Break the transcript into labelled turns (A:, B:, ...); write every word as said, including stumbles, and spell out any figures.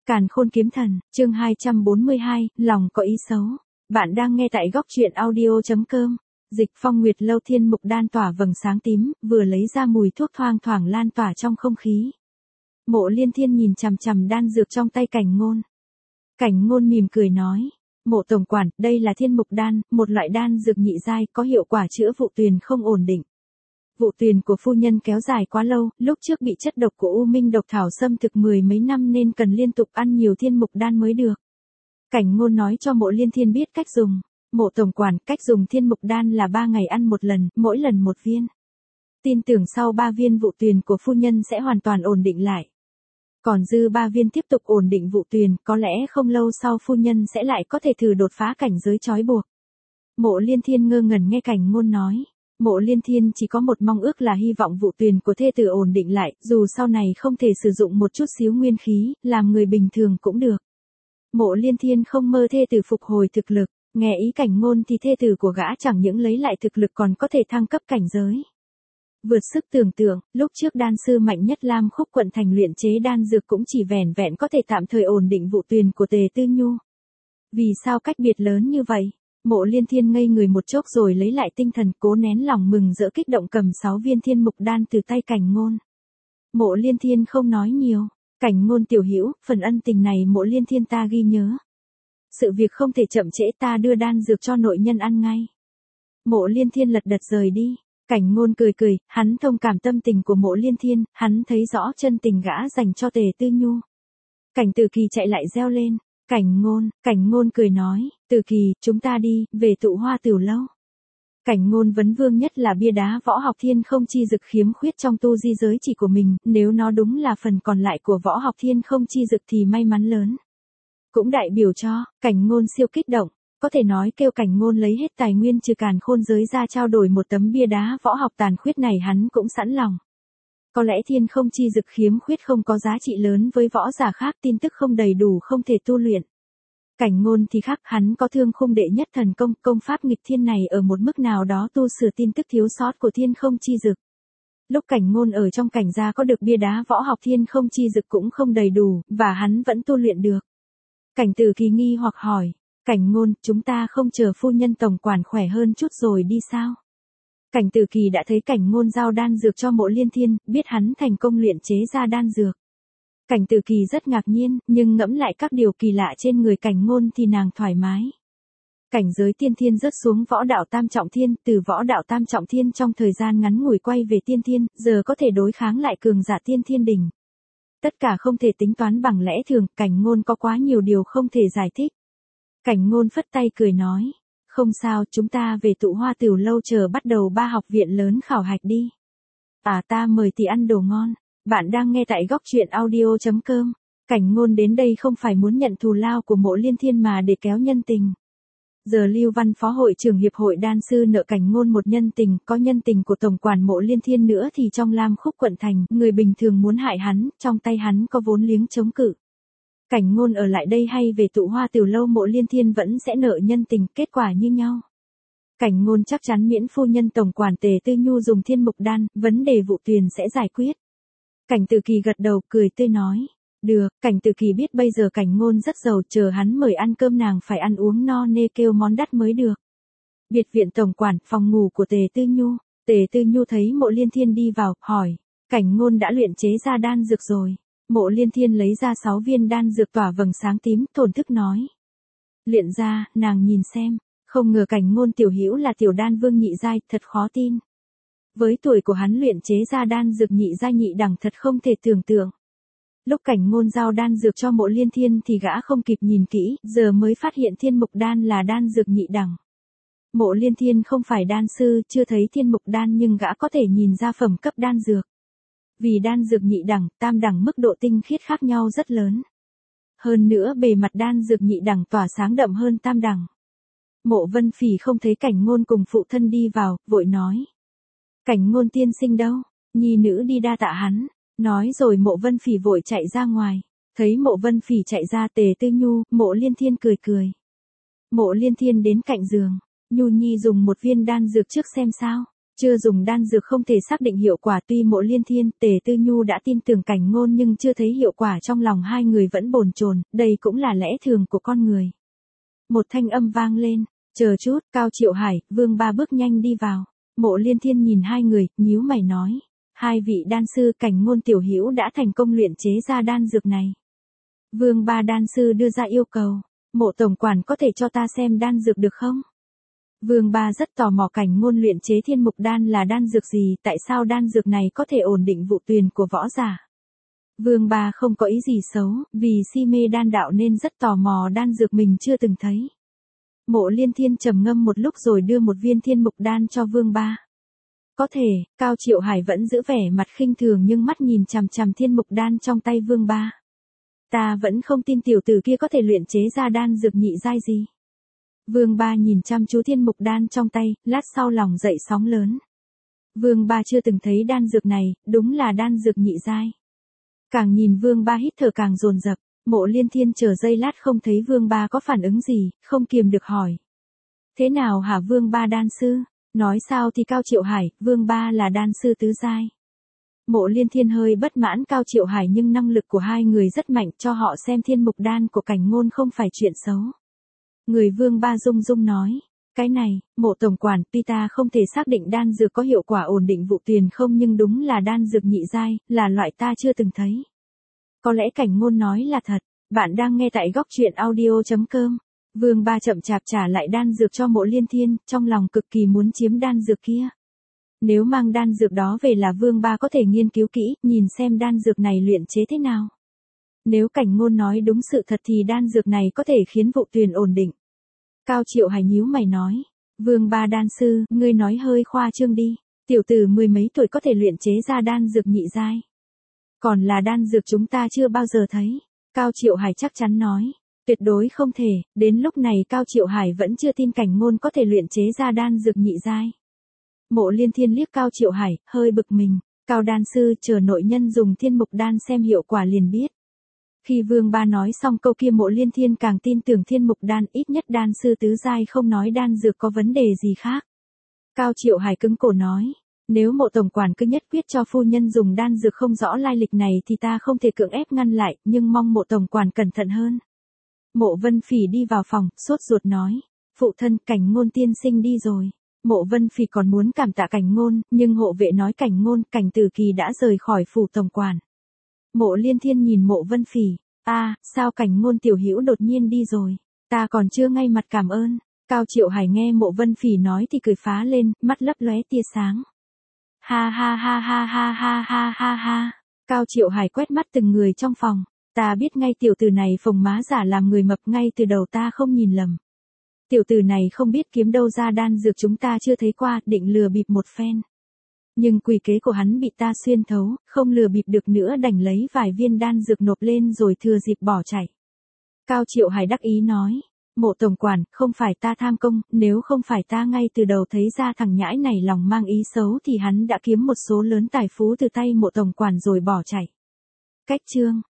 A: Càn Khôn Kiếm Thần, chương hai trăm bốn mươi hai, lòng có ý xấu. Bạn đang nghe tại góc truyện audio.com. Dịch Phong Nguyệt Lâu thiên mục đan tỏa vầng sáng tím, vừa lấy ra mùi thuốc thoang thoảng lan tỏa trong không khí. Mộ Liên Thiên nhìn chằm chằm đan dược trong tay Cảnh Ngôn. Cảnh Ngôn mỉm cười nói, Mộ tổng quản, đây là thiên mục đan, một loại đan dược nhị giai có hiệu quả chữa vụ tuyền không ổn định. Vụ tuyền của phu nhân kéo dài quá lâu, lúc trước bị chất độc của U Minh độc thảo xâm thực mười mấy năm nên cần liên tục ăn nhiều thiên mục đan mới được. Cảnh Ngôn nói cho Mộ Liên Thiên biết cách dùng. Mộ tổng quản, cách dùng thiên mục đan là ba ngày ăn một lần, mỗi lần một viên. Tin tưởng sau ba viên vụ tuyền của phu nhân sẽ hoàn toàn ổn định lại. Còn dư ba viên tiếp tục ổn định vụ tuyền, có lẽ không lâu sau phu nhân sẽ lại có thể thử đột phá cảnh giới trói buộc. Mộ Liên Thiên ngơ ngẩn nghe Cảnh Ngôn nói. Mộ Liên Thiên chỉ có một mong ước là hy vọng vụ tuyền của thê tử ổn định lại, dù sau này không thể sử dụng một chút xíu nguyên khí, làm người bình thường cũng được. Mộ Liên Thiên không mơ thê tử phục hồi thực lực, nghe ý Cảnh Ngôn thì thê tử của gã chẳng những lấy lại thực lực còn có thể thăng cấp cảnh giới. Vượt sức tưởng tượng, lúc trước đan sư mạnh nhất Lam Khúc quận thành luyện chế đan dược cũng chỉ vẻn vẹn có thể tạm thời ổn định vụ tuyền của Tề Tư Nhu. Vì sao cách biệt lớn như vậy? Mộ Liên Thiên ngây người một chốc rồi lấy lại tinh thần, cố nén lòng mừng rỡ kích động cầm sáu viên thiên mục đan từ tay Cảnh Ngôn. Mộ Liên Thiên không nói nhiều. Cảnh Ngôn tiểu hữu, phần ân tình này Mộ Liên Thiên ta ghi nhớ. Sự việc không thể chậm trễ, ta đưa đan dược cho nội nhân ăn ngay. Mộ Liên Thiên lật đật rời đi. Cảnh Ngôn cười cười, hắn thông cảm tâm tình của Mộ Liên Thiên, hắn thấy rõ chân tình gã dành cho Tề Tư Nhu. Cảnh Tử Kỳ chạy lại reo lên. Cảnh Ngôn, Cảnh Ngôn cười nói, Tử Kỳ, chúng ta đi, về tụ hoa tiểu lâu. Cảnh Ngôn vấn vương nhất là bia đá võ học thiên không chi dực khiếm khuyết trong tu di giới chỉ của mình, nếu nó đúng là phần còn lại của võ học thiên không chi dực thì may mắn lớn. Cũng đại biểu cho, Cảnh Ngôn siêu kích động, có thể nói kêu Cảnh Ngôn lấy hết tài nguyên trừ Càn Khôn giới ra trao đổi một tấm bia đá võ học tàn khuyết này hắn cũng sẵn lòng. Có lẽ thiên không chi dực khiếm khuyết không có giá trị lớn với võ giả khác, tin tức không đầy đủ không thể tu luyện. Cảnh Ngôn thì khác, hắn có thương khung đệ nhất thần công, công pháp nghịch thiên này ở một mức nào đó tu sửa tin tức thiếu sót của thiên không chi dực. Lúc Cảnh Ngôn ở trong cảnh gia có được bia đá võ học thiên không chi dực cũng không đầy đủ, và hắn vẫn tu luyện được. Cảnh Tử Kỳ nghi hoặc hỏi, Cảnh Ngôn, chúng ta không chờ phu nhân tổng quản khỏe hơn chút rồi đi sao? Cảnh Tử Kỳ đã thấy Cảnh Ngôn giao đan dược cho Mộ Liên Thiên, biết hắn thành công luyện chế ra đan dược. Cảnh Tử Kỳ rất ngạc nhiên, nhưng ngẫm lại các điều kỳ lạ trên người Cảnh Ngôn thì nàng thoải mái. Cảnh giới tiên thiên rớt xuống võ đạo tam trọng thiên, từ võ đạo tam trọng thiên trong thời gian ngắn ngủi quay về tiên thiên, giờ có thể đối kháng lại cường giả tiên thiên đỉnh. Tất cả không thể tính toán bằng lẽ thường, Cảnh Ngôn có quá nhiều điều không thể giải thích. Cảnh Ngôn phất tay cười nói, không sao, chúng ta về tụ hoa tiểu lâu chờ bắt đầu ba học viện lớn khảo hạch đi. À ta mời thì ăn đồ ngon. Bạn đang nghe tại góc truyện audio.com. Cảnh Ngôn đến đây không phải muốn nhận thù lao của Mộ Liên Thiên mà để kéo nhân tình. Giờ Lưu Văn phó hội trưởng hiệp hội đan sư nợ Cảnh Ngôn một nhân tình, có nhân tình của tổng quản Mộ Liên Thiên nữa thì trong Lam Khúc quận thành, người bình thường muốn hại hắn, trong tay hắn có vốn liếng chống cự. Cảnh Ngôn ở lại đây hay về tụ hoa tiểu lâu Mộ Liên Thiên vẫn sẽ nợ nhân tình, kết quả như nhau. Cảnh Ngôn chắc chắn miễn phu nhân tổng quản Tề Tư Nhu dùng thiên mục đan, vấn đề vụ tuyền sẽ giải quyết. Cảnh Tử Kỳ gật đầu, cười tươi nói, được. Cảnh Tử Kỳ biết bây giờ Cảnh Ngôn rất giàu, chờ hắn mời ăn cơm nàng phải ăn uống no nê kêu món đắt mới được. Biệt viện tổng quản, phòng ngủ của Tề Tư Nhu. Tề Tư Nhu thấy Mộ Liên Thiên đi vào, hỏi, Cảnh Ngôn đã luyện chế ra đan dược rồi. Mộ Liên Thiên lấy ra sáu viên đan dược tỏa vầng sáng tím, thổn thức nói. Luyện ra, nàng nhìn xem, không ngờ Cảnh Ngôn tiểu hữu là tiểu đan vương nhị giai, thật khó tin. Với tuổi của hắn luyện chế ra đan dược nhị giai nhị đẳng thật không thể tưởng tượng. Lúc Cảnh Ngôn giao đan dược cho Mộ Liên Thiên thì gã không kịp nhìn kỹ, giờ mới phát hiện thiên mục đan là đan dược nhị đẳng. Mộ Liên Thiên không phải đan sư, chưa thấy thiên mục đan nhưng gã có thể nhìn ra phẩm cấp đan dược. Vì đan dược nhị đẳng, tam đẳng mức độ tinh khiết khác nhau rất lớn. Hơn nữa bề mặt đan dược nhị đẳng tỏa sáng đậm hơn tam đẳng. Mộ Vân Phỉ không thấy Cảnh Ngôn cùng phụ thân đi vào, vội nói. Cảnh Ngôn tiên sinh đâu? Nhi nữ đi đa tạ hắn. Nói rồi Mộ Vân Phỉ vội chạy ra ngoài. Thấy Mộ Vân Phỉ chạy ra Tề Tư Nhu, Mộ Liên Thiên cười cười. Mộ Liên Thiên đến cạnh giường. Nhu Nhi dùng một viên đan dược trước xem sao. Chưa dùng đan dược không thể xác định hiệu quả, tuy Mộ Liên Thiên, Tề Tư Nhu đã tin tưởng Cảnh Ngôn nhưng chưa thấy hiệu quả, trong lòng hai người vẫn bồn chồn, đây cũng là lẽ thường của con người. Một thanh âm vang lên, chờ chút, Cao Triệu Hải, Vương Ba bước nhanh đi vào. Mộ Liên Thiên nhìn hai người, nhíu mày nói, hai vị đan sư, Cảnh Ngôn tiểu hữu đã thành công luyện chế ra đan dược này. Vương Ba đan sư đưa ra yêu cầu, Mộ tổng quản có thể cho ta xem đan dược được không? Vương Ba rất tò mò Cảnh Ngôn luyện chế thiên mục đan là đan dược gì, tại sao đan dược này có thể ổn định vụ tuyền của võ giả. Vương Ba không có ý gì xấu, vì si mê đan đạo nên rất tò mò đan dược mình chưa từng thấy. Mộ Liên Thiên trầm ngâm một lúc rồi đưa một viên thiên mục đan cho Vương Ba. Có thể, Cao Triệu Hải vẫn giữ vẻ mặt khinh thường nhưng mắt nhìn chằm chằm thiên mục đan trong tay Vương Ba. Ta vẫn không tin tiểu tử kia có thể luyện chế ra đan dược nhị giai gì. Vương Ba nhìn chăm chú thiên mục đan trong tay, lát sau lòng dậy sóng lớn. Vương Ba chưa từng thấy đan dược này, đúng là đan dược nhị giai. Càng nhìn Vương Ba hít thở càng dồn dập, Mộ Liên Thiên chờ giây lát không thấy Vương Ba có phản ứng gì, không kiềm được hỏi. Thế nào hả Vương Ba đan sư? Nói sao thì Cao Triệu Hải, Vương Ba là đan sư tứ giai. Mộ Liên Thiên hơi bất mãn Cao Triệu Hải nhưng năng lực của hai người rất mạnh, cho họ xem thiên mục đan của Cảnh Ngôn không phải chuyện xấu. Người Vương Ba rung rung nói, cái này, Mộ tổng quản, tuy ta không thể xác định đan dược có hiệu quả ổn định vụ tuyền không nhưng đúng là đan dược nhị giai, là loại ta chưa từng thấy. Có lẽ Cảnh Ngôn nói là thật, bạn đang nghe tại góc truyện audio chấm com. Vương Ba chậm chạp trả lại đan dược cho Mộ Liên Thiên, trong lòng cực kỳ muốn chiếm đan dược kia. Nếu mang đan dược đó về là Vương Ba có thể nghiên cứu kỹ, nhìn xem đan dược này luyện chế thế nào. Nếu Cảnh Ngôn nói đúng sự thật thì đan dược này có thể khiến vụ tuyền ổn định. Cao Triệu Hải nhíu mày nói, Vương Ba đan sư, ngươi nói hơi khoa trương đi, tiểu tử mười mấy tuổi có thể luyện chế ra đan dược nhị giai. Còn là đan dược chúng ta chưa bao giờ thấy. Cao Triệu Hải chắc chắn nói, tuyệt đối không thể, đến lúc này Cao Triệu Hải vẫn chưa tin Cảnh Ngôn có thể luyện chế ra đan dược nhị giai. Mộ Liên Thiên liếc Cao Triệu Hải, hơi bực mình, Cao đan sư, chờ nội nhân dùng thiên mục đan xem hiệu quả liền biết. Khi Vương Ba nói xong câu kia Mộ Liên Thiên càng tin tưởng thiên mục đan, ít nhất đan sư tứ giai không nói đan dược có vấn đề gì khác. Cao Triệu Hải cứng cổ nói, nếu Mộ tổng quản cứ nhất quyết cho phu nhân dùng đan dược không rõ lai lịch này thì ta không thể cưỡng ép ngăn lại, nhưng mong Mộ tổng quản cẩn thận hơn. Mộ Vân Phỉ đi vào phòng, sốt ruột nói, phụ thân, Cảnh Ngôn tiên sinh đi rồi. Mộ Vân Phỉ còn muốn cảm tạ Cảnh Ngôn, nhưng hộ vệ nói Cảnh Ngôn, Cảnh Tử Kỳ đã rời khỏi phủ tổng quản. Mộ Liên Thiên nhìn Mộ Vân Phỉ, a, à, sao Cảnh Ngôn tiểu hữu đột nhiên đi rồi, ta còn chưa ngay mặt cảm ơn. Cao Triệu Hải nghe Mộ Vân Phỉ nói thì cười phá lên, mắt lấp lóe tia sáng. Ha ha ha ha ha ha ha ha ha. Cao Triệu Hải quét mắt từng người trong phòng, ta biết ngay tiểu tử này phồng má giả làm người mập, ngay từ đầu ta không nhìn lầm. Tiểu tử này không biết kiếm đâu ra đan dược chúng ta chưa thấy qua, định lừa bịp một phen. Nhưng quỷ kế của hắn bị ta xuyên thấu, không lừa bịp được nữa đành lấy vài viên đan dược nộp lên rồi thừa dịp bỏ chạy. Cao Triệu Hải đắc ý nói, Mộ tổng quản, không phải ta tham công, nếu không phải ta ngay từ đầu thấy ra thằng nhãi này lòng mang ý xấu thì hắn đã kiếm một số lớn tài phú từ tay Mộ tổng quản rồi bỏ chạy. Cách chương